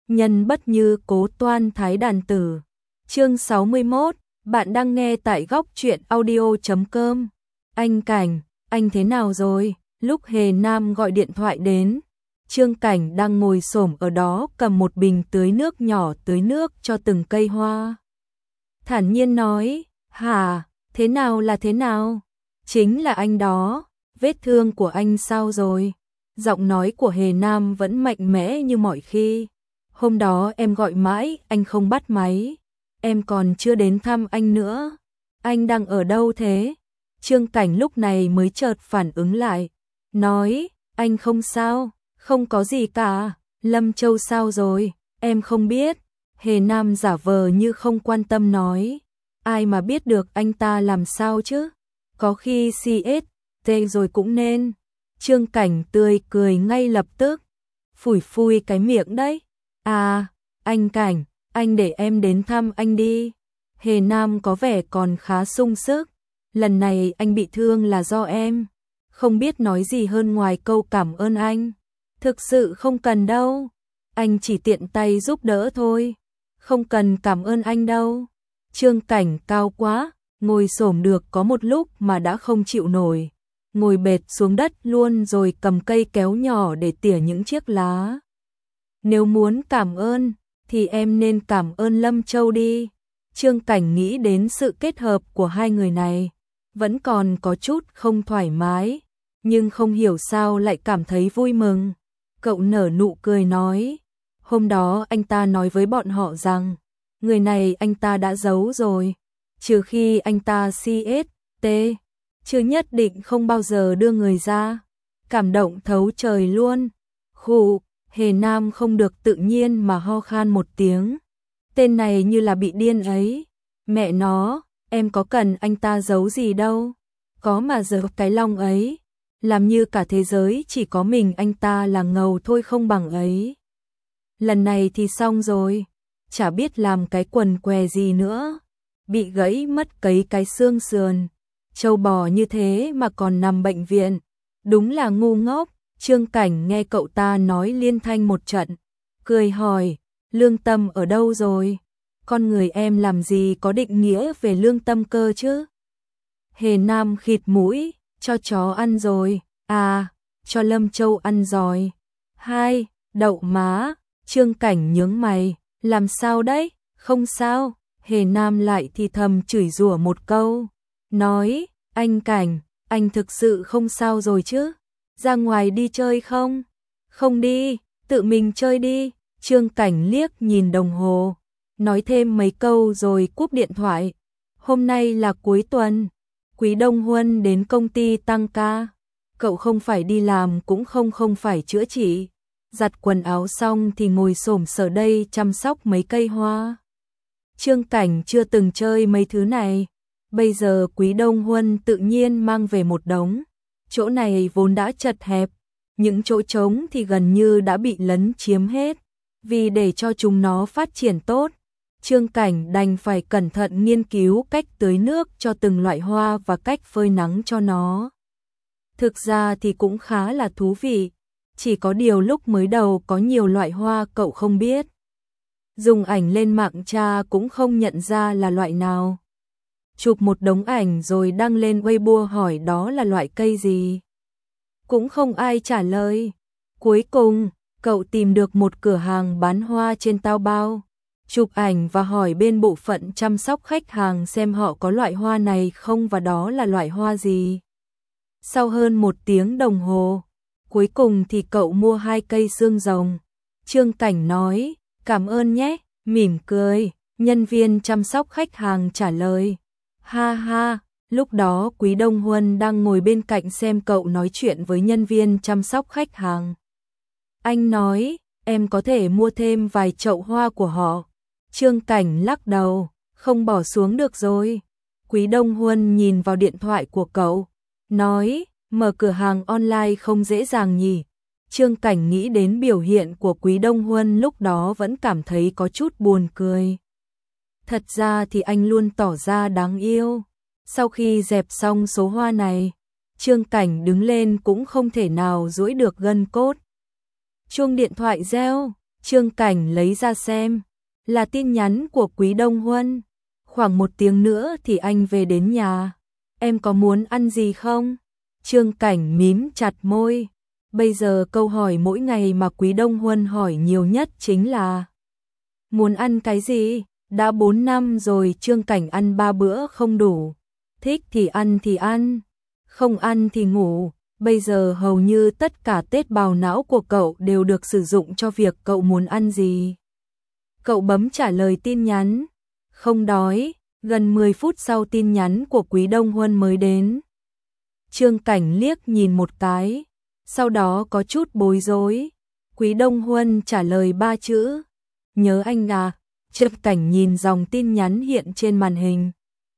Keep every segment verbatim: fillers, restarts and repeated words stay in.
nhân bất như cố toan thái đàn tử. Chương sáu mươi mốt, bạn đang nghe tại góc truyện audio chấm com. Anh Cảnh, anh thế nào rồi? Lúc Hề Nam gọi điện thoại đến, Trương Cảnh đang ngồi xổm ở đó cầm một bình tưới nước nhỏ tưới nước cho từng cây hoa. Thản nhiên nói, hả, thế nào là thế nào? Chính là anh đó, vết thương của anh sao rồi? Giọng nói của Hề Nam vẫn mạnh mẽ như mọi khi. Hôm đó em gọi mãi, anh không bắt máy. Em còn chưa đến thăm anh nữa. Anh đang ở đâu thế? Trương Cảnh lúc này mới chợt phản ứng lại. Nói, anh không sao, không có gì cả. Lâm Châu sao rồi? Em không biết. Hề Nam giả vờ như không quan tâm nói. Ai mà biết được anh ta làm sao chứ? Có khi xê ét tê rồi cũng nên. Trương Cảnh tươi cười ngay lập tức. Phủi phui cái miệng đấy. À, anh Cảnh, anh để em đến thăm anh đi. Hề Nam có vẻ còn khá sung sức. Lần này anh bị thương là do em. Không biết nói gì hơn ngoài câu cảm ơn anh. Thực sự không cần đâu. Anh chỉ tiện tay giúp đỡ thôi. Không cần cảm ơn anh đâu. Trương Cảnh cao quá, ngồi xổm được có một lúc mà đã không chịu nổi. Ngồi bệt xuống đất luôn rồi cầm cây kéo nhỏ để tỉa những chiếc lá. Nếu muốn cảm ơn, thì em nên cảm ơn Lâm Châu đi. Trương Cảnh nghĩ đến sự kết hợp của hai người này. Vẫn còn có chút không thoải mái, nhưng không hiểu sao lại cảm thấy vui mừng. Cậu nở nụ cười nói, hôm đó anh ta nói với bọn họ rằng, người này anh ta đã giấu rồi, trừ khi anh ta xê ét tê, chứ nhất định không bao giờ đưa người ra. Cảm động thấu trời luôn. Khụ, Hề Nam không được tự nhiên mà ho khan một tiếng. Tên này như là bị điên ấy. Mẹ nó, em có cần anh ta giấu gì đâu. Có mà giờ cái long ấy. Làm như cả thế giới chỉ có mình anh ta là ngầu thôi không bằng ấy. Lần này thì xong rồi. Chả biết làm cái quần què gì nữa. Bị gãy mất cấy cái xương sườn. Trâu bò như thế mà còn nằm bệnh viện. Đúng là ngu ngốc. Trương Cảnh nghe cậu ta nói liên thanh một trận. Cười hỏi, lương tâm ở đâu rồi? Con người em làm gì có định nghĩa về lương tâm cơ chứ? Hề Nam khịt mũi, cho chó ăn rồi. À, cho Lâm Châu ăn rồi. Hai, đậu má. Trương Cảnh nhướng mày, làm sao đấy? Không sao. Hề Nam lại thì thầm chửi rủa một câu. Nói, anh Cảnh, anh thực sự không sao rồi chứ? Ra ngoài đi chơi không? Không đi, tự mình chơi đi. Trương Cảnh liếc nhìn đồng hồ, nói thêm mấy câu rồi cúp điện thoại. Hôm nay là cuối tuần, Quý Đông Huân đến công ty tăng ca. Cậu không phải đi làm cũng không không phải chữa trị. Giặt quần áo xong thì ngồi xổm sở đây chăm sóc mấy cây hoa. Trương Cảnh chưa từng chơi mấy thứ này. Bây giờ Quý Đông Huân tự nhiên mang về một đống. Chỗ này vốn đã chật hẹp, những chỗ trống thì gần như đã bị lấn chiếm hết. Vì để cho chúng nó phát triển tốt, Trương Cảnh đành phải cẩn thận nghiên cứu cách tưới nước cho từng loại hoa và cách phơi nắng cho nó. Thực ra thì cũng khá là thú vị, chỉ có điều lúc mới đầu có nhiều loại hoa cậu không biết. Dùng ảnh lên mạng tra cũng không nhận ra là loại nào. Chụp một đống ảnh rồi đăng lên Weibo hỏi đó là loại cây gì. Cũng không ai trả lời. Cuối cùng, cậu tìm được một cửa hàng bán hoa trên Taobao. Chụp ảnh và hỏi bên bộ phận chăm sóc khách hàng xem họ có loại hoa này không và đó là loại hoa gì. Sau hơn một tiếng đồng hồ, cuối cùng thì cậu mua hai cây xương rồng. Trương Cảnh nói, cảm ơn nhé, mỉm cười. Nhân viên chăm sóc khách hàng trả lời. Ha ha, lúc đó Quý Đông Huân đang ngồi bên cạnh xem cậu nói chuyện với nhân viên chăm sóc khách hàng. Anh nói, em có thể mua thêm vài chậu hoa của họ. Trương Cảnh lắc đầu, không bỏ xuống được rồi. Quý Đông Huân nhìn vào điện thoại của cậu, nói, mở cửa hàng online không dễ dàng nhỉ. Trương Cảnh nghĩ đến biểu hiện của Quý Đông Huân lúc đó vẫn cảm thấy có chút buồn cười. Thật ra thì anh luôn tỏ ra đáng yêu. Sau khi dẹp xong số hoa này, Trương Cảnh đứng lên cũng không thể nào duỗi được gân cốt. Chuông điện thoại reo, Trương Cảnh lấy ra xem, là tin nhắn của Quý Đông Huân. Khoảng một tiếng nữa thì anh về đến nhà. Em có muốn ăn gì không? Trương Cảnh mím chặt môi. Bây giờ câu hỏi mỗi ngày mà Quý Đông Huân hỏi nhiều nhất chính là muốn ăn cái gì? Đã bốn năm rồi Trương Cảnh ăn ba bữa không đủ. Thích thì ăn thì ăn, không ăn thì ngủ. Bây giờ hầu như tất cả tế bào não của cậu đều được sử dụng cho việc cậu muốn ăn gì. Cậu bấm trả lời tin nhắn. Không đói. Gần mười phút sau tin nhắn của Quý Đông Huân mới đến. Trương Cảnh liếc nhìn một cái, sau đó có chút bối rối. Quý Đông Huân trả lời ba chữ. Nhớ anh à. Trương Cảnh nhìn dòng tin nhắn hiện trên màn hình,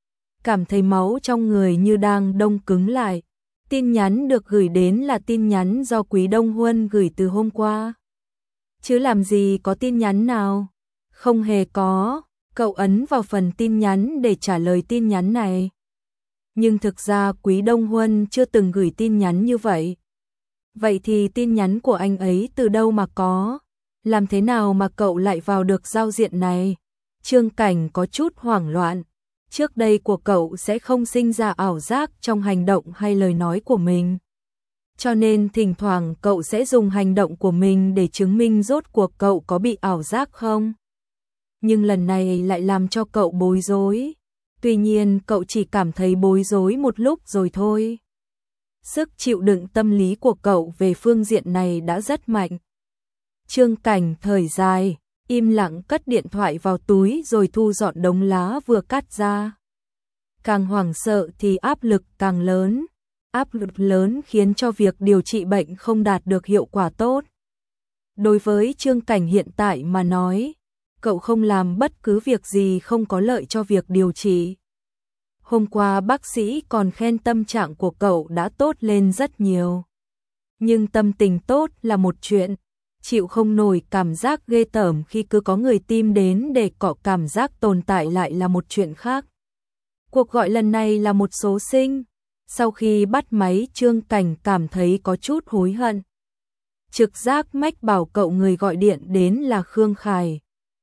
cảm thấy máu trong người như đang đông cứng lại. Tin nhắn được gửi đến là tin nhắn do Quý Đông Huân gửi từ hôm qua. Chứ làm gì có tin nhắn nào? Không hề có. Cậu ấn vào phần tin nhắn để trả lời tin nhắn này. Nhưng thực ra Quý Đông Huân chưa từng gửi tin nhắn như vậy. Vậy thì tin nhắn của anh ấy từ đâu mà có? Làm thế nào mà cậu lại vào được giao diện này? Trương Cảnh có chút hoảng loạn. Trước đây của cậu sẽ không sinh ra ảo giác trong hành động hay lời nói của mình. Cho nên thỉnh thoảng cậu sẽ dùng hành động của mình để chứng minh rốt cuộc cậu có bị ảo giác không? Nhưng lần này lại làm cho cậu bối rối. Tuy nhiên cậu chỉ cảm thấy bối rối một lúc rồi thôi. Sức chịu đựng tâm lý của cậu về phương diện này đã rất mạnh. Trương Cảnh thời dài, im lặng cất điện thoại vào túi rồi thu dọn đống lá vừa cắt ra. Càng hoảng sợ thì áp lực càng lớn. Áp lực lớn khiến cho việc điều trị bệnh không đạt được hiệu quả tốt. Đối với Trương Cảnh hiện tại mà nói, cậu không làm bất cứ việc gì không có lợi cho việc điều trị. Hôm qua bác sĩ còn khen tâm trạng của cậu đã tốt lên rất nhiều. Nhưng tâm tình tốt là một chuyện, chịu không nổi cảm giác ghê tởm khi cứ có người tìm đến để cọ cảm giác tồn tại lại là một chuyện khác. Cuộc gọi lần này là một số sinh. Sau khi bắt máy Trương Cảnh cảm thấy có chút hối hận. Trực giác mách bảo cậu người gọi điện đến là Khương Khải.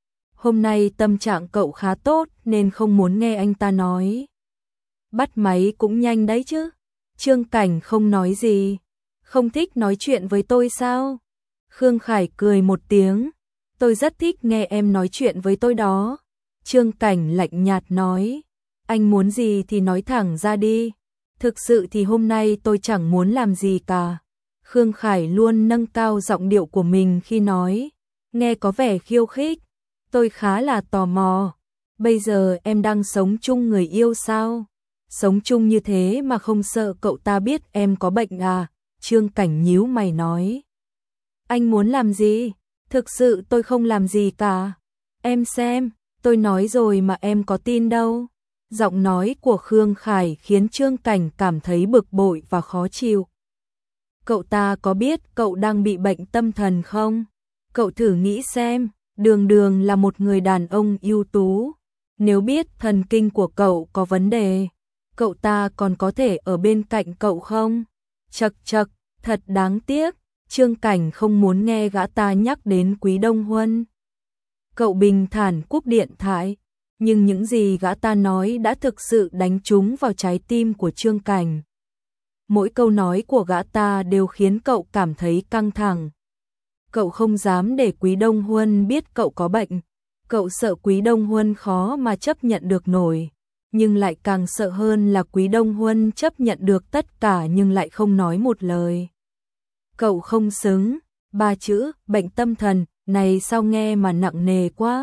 Hôm nay tâm trạng cậu khá tốt nên không muốn nghe anh ta nói. Bắt máy cũng nhanh đấy chứ. Trương Cảnh không nói gì. Không thích nói chuyện với tôi sao? Khương Khải cười một tiếng. Tôi rất thích nghe em nói chuyện với tôi đó. Trương Cảnh lạnh nhạt nói. Anh muốn gì thì nói thẳng ra đi. Thực sự thì hôm nay tôi chẳng muốn làm gì cả. Khương Khải luôn nâng cao giọng điệu của mình khi nói. Nghe có vẻ khiêu khích. Tôi khá là tò mò. Bây giờ em đang sống chung người yêu sao? Sống chung như thế mà không sợ cậu ta biết em có bệnh à? Trương Cảnh nhíu mày nói. Anh muốn làm gì? Thực sự tôi không làm gì cả. Em xem, tôi nói rồi mà em có tin đâu. Giọng nói của Khương Khải khiến Trương Cảnh cảm thấy bực bội và khó chịu. Cậu ta có biết cậu đang bị bệnh tâm thần không? Cậu thử nghĩ xem, Đường Đường là một người đàn ông ưu tú. Nếu biết thần kinh của cậu có vấn đề, cậu ta còn có thể ở bên cạnh cậu không? Chậc chậc, thật đáng tiếc. Trương Cảnh không muốn nghe gã ta nhắc đến Quý Đông Huân. Cậu bình thản cúp điện thoại. Nhưng những gì gã ta nói đã thực sự đánh trúng vào trái tim của Trương Cảnh. Mỗi câu nói của gã ta đều khiến cậu cảm thấy căng thẳng. Cậu không dám để Quý Đông Huân biết cậu có bệnh. Cậu sợ Quý Đông Huân khó mà chấp nhận được nổi. Nhưng lại càng sợ hơn là Quý Đông Huân chấp nhận được tất cả nhưng lại không nói một lời. Cậu không xứng. Ba chữ bệnh tâm thần này sao nghe mà nặng nề quá.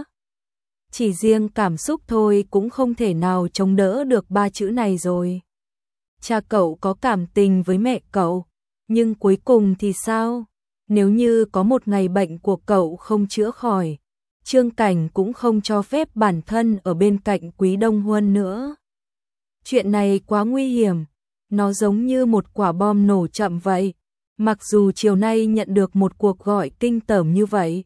Chỉ riêng cảm xúc thôi cũng không thể nào chống đỡ được ba chữ này rồi. Cha cậu có cảm tình với mẹ cậu, nhưng cuối cùng thì sao? Nếu như có một ngày bệnh của cậu không chữa khỏi, Trương Cảnh cũng không cho phép bản thân ở bên cạnh Quý Đông Huân nữa. Chuyện này quá nguy hiểm, nó giống như một quả bom nổ chậm vậy. Mặc dù chiều nay nhận được một cuộc gọi kinh tởm như vậy,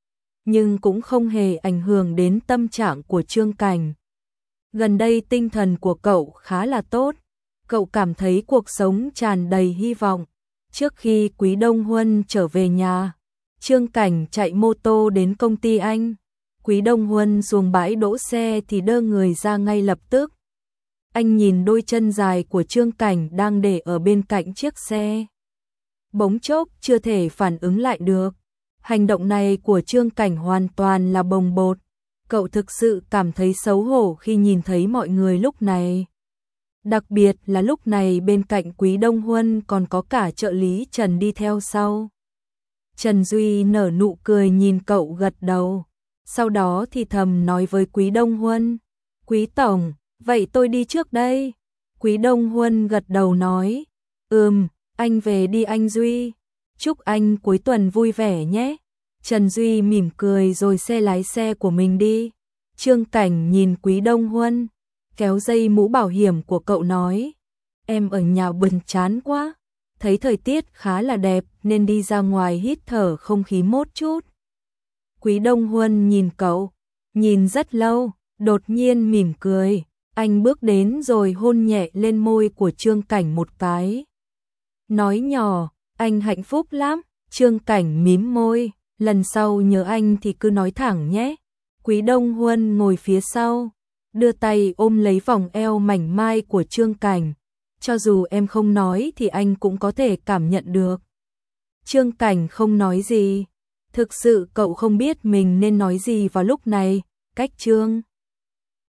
nhưng cũng không hề ảnh hưởng đến tâm trạng của Trương Cảnh. Gần đây tinh thần của cậu khá là tốt, cậu cảm thấy cuộc sống tràn đầy hy vọng. Trước khi Quý Đông Huân trở về nhà, Trương Cảnh chạy mô tô đến công ty anh. Quý Đông Huân xuống bãi đỗ xe thì đơ người ra ngay lập tức. Anh nhìn đôi chân dài của Trương Cảnh đang để ở bên cạnh chiếc xe. Bỗng chốc chưa thể phản ứng lại được. Hành động này của Trương Cảnh hoàn toàn là bồng bột. Cậu thực sự cảm thấy xấu hổ khi nhìn thấy mọi người lúc này. Đặc biệt là lúc này bên cạnh Quý Đông Huân còn có cả trợ lý Trần đi theo sau. Trần Duy nở nụ cười nhìn cậu gật đầu. Sau đó thì thầm nói với Quý Đông Huân. Quý Tổng, vậy tôi đi trước đây. Quý Đông Huân gật đầu nói. Ừm, anh về đi anh Duy. Chúc anh cuối tuần vui vẻ nhé. Trần Duy mỉm cười rồi xe lái xe của mình đi. Trương Cảnh nhìn Quý Đông Huân, kéo dây mũ bảo hiểm của cậu nói. Em ở nhà buồn chán quá. Thấy thời tiết khá là đẹp nên đi ra ngoài hít thở không khí một chút. Quý Đông Huân nhìn cậu, nhìn rất lâu, đột nhiên mỉm cười. Anh bước đến rồi hôn nhẹ lên môi của Trương Cảnh một cái. Nói nhỏ, anh hạnh phúc lắm. Trương Cảnh mím môi, lần sau nhớ anh thì cứ nói thẳng nhé. Quý Đông Huân ngồi phía sau, đưa tay ôm lấy vòng eo mảnh mai của Trương Cảnh. Cho dù em không nói thì anh cũng có thể cảm nhận được. Trương Cảnh không nói gì. Thực sự cậu không biết mình nên nói gì vào lúc này. Cách Trương